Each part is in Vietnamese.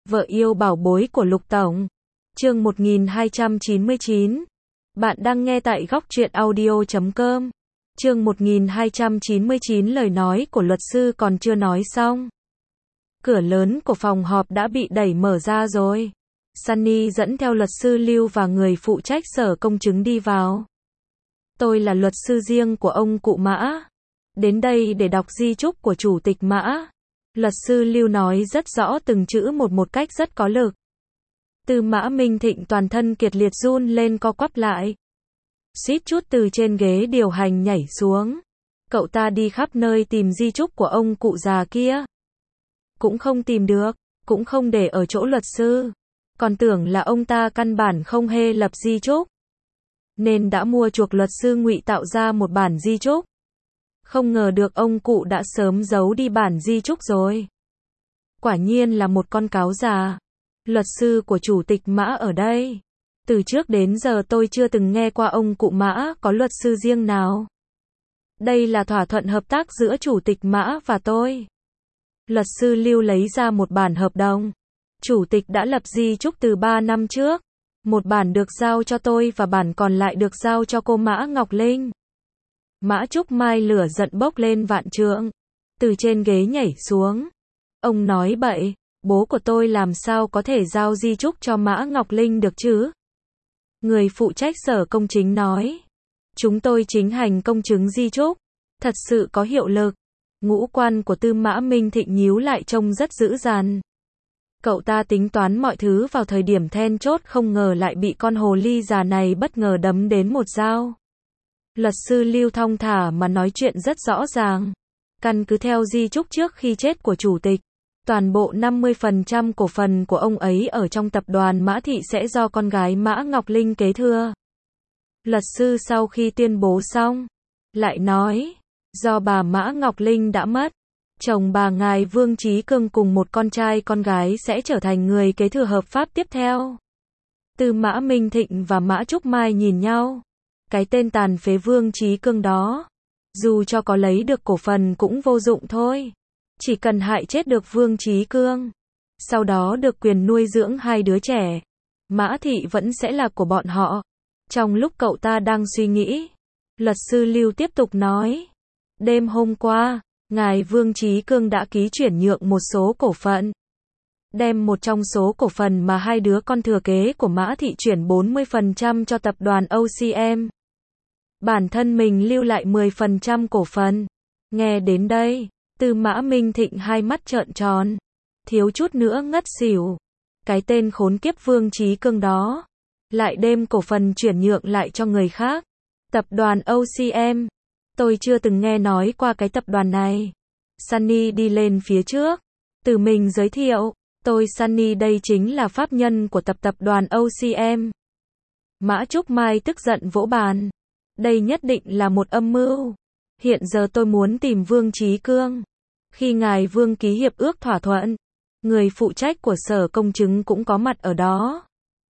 Vợ yêu bảo bối của Lục Tổng. Chương 1299. Bạn đang nghe tại góc truyện audio.com. Chương 1299 lời nói của luật sư còn chưa nói xong. Cửa lớn của phòng họp đã bị đẩy mở ra rồi. Sunny dẫn theo luật sư Lưu và người phụ trách sở công chứng đi vào. Tôi là luật sư riêng của ông cụ Mã. Đến đây để đọc di chúc của chủ tịch Mã. Luật sư Lưu nói rất rõ từng chữ một cách rất có lực. Tư Mã Minh Thịnh toàn thân kiệt liệt run lên co quắp lại. Suýt chút từ trên ghế điều hành nhảy xuống. Cậu ta đi khắp nơi tìm di chúc của ông cụ già kia. Cũng không tìm được, cũng không để ở chỗ luật sư. Còn tưởng là ông ta căn bản không hề lập di chúc. Nên đã mua chuộc luật sư ngụy tạo ra một bản di chúc. Không ngờ được ông cụ đã sớm giấu đi bản di chúc rồi. Quả nhiên là một con cáo già. Luật sư của chủ tịch Mã ở đây. Từ trước đến giờ tôi chưa từng nghe qua ông cụ Mã có luật sư riêng nào. Đây là thỏa thuận hợp tác giữa chủ tịch Mã và tôi. Luật sư Lưu lấy ra một bản hợp đồng. Chủ tịch đã lập di chúc từ 3 năm trước. Một bản được giao cho tôi và bản còn lại được giao cho cô Mã Ngọc Linh. Mã Trúc Mai lửa giận bốc lên vạn trượng. Từ trên ghế nhảy xuống. Ông nói bậy, bố của tôi làm sao có thể giao di chúc cho Mã Ngọc Linh được chứ? Người phụ trách sở công chính nói. Chúng tôi chính hành công chứng di chúc. Thật sự có hiệu lực. Ngũ quan của Tư Mã Minh Thịnh nhíu lại trông rất dữ dằn. Cậu ta tính toán mọi thứ vào thời điểm then chốt, không ngờ lại bị con hồ ly già này bất ngờ đấm đến một dao. Luật sư Lưu thong thả mà nói chuyện rất rõ ràng. Căn cứ theo di chúc trước khi chết của chủ tịch, toàn bộ 50% cổ phần của ông ấy ở trong tập đoàn Mã Thị sẽ do con gái Mã Ngọc Linh kế thừa. Luật sư sau khi tuyên bố xong, lại nói, do bà Mã Ngọc Linh đã mất, chồng bà ngài Vương Chí Cương cùng một con trai con gái sẽ trở thành người kế thừa hợp pháp tiếp theo. Tư Mã Minh Thịnh và Mã Trúc Mai nhìn nhau. Cái tên tàn phế Vương Chí Cương đó, dù cho có lấy được cổ phần cũng vô dụng thôi. Chỉ cần hại chết được Vương Chí Cương, sau đó được quyền nuôi dưỡng hai đứa trẻ, Mã Thị vẫn sẽ là của bọn họ. Trong lúc cậu ta đang suy nghĩ, luật sư Lưu tiếp tục nói, đêm hôm qua, ngài Vương Chí Cương đã ký chuyển nhượng một số cổ phận. Đem một trong số cổ phần mà hai đứa con thừa kế của Mã Thị chuyển 40% cho tập đoàn OCM. Bản thân mình lưu lại 10% cổ phần. Nghe đến đây, Tư Mã Minh Thịnh hai mắt trợn tròn. Thiếu chút nữa ngất xỉu. Cái tên khốn kiếp Vương Chí Cương đó. Lại đem cổ phần chuyển nhượng lại cho người khác. Tập đoàn OCM. Tôi chưa từng nghe nói qua cái tập đoàn này. Sunny đi lên phía trước. Tự mình giới thiệu. Tôi Sunny đây chính là pháp nhân của tập đoàn OCM. Mã Trúc Mai tức giận vỗ bàn. Đây nhất định là một âm mưu. Hiện giờ tôi muốn tìm Vương Chí Cương. Khi ngài Vương ký hiệp ước thỏa thuận, người phụ trách của sở công chứng cũng có mặt ở đó.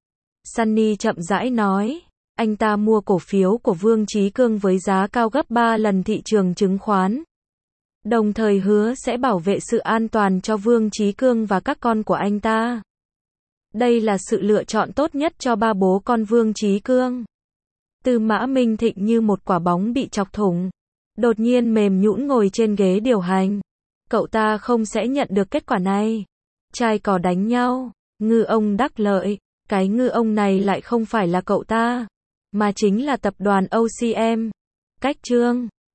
Sunny chậm rãi nói, anh ta mua cổ phiếu của Vương Chí Cương với giá cao gấp 3 lần thị trường chứng khoán. Đồng thời hứa sẽ bảo vệ sự an toàn cho Vương Chí Cương và các con của anh ta. Đây là sự lựa chọn tốt nhất cho ba bố con Vương Chí Cương. Tư Mã Minh Thịnh như một quả bóng bị chọc thủng. Đột nhiên mềm nhũn ngồi trên ghế điều hành. Cậu ta không sẽ nhận được kết quả này. Trai cò đánh nhau, ngư ông đắc lợi. Cái ngư ông này lại không phải là cậu ta, mà chính là tập đoàn OCM. Cách chương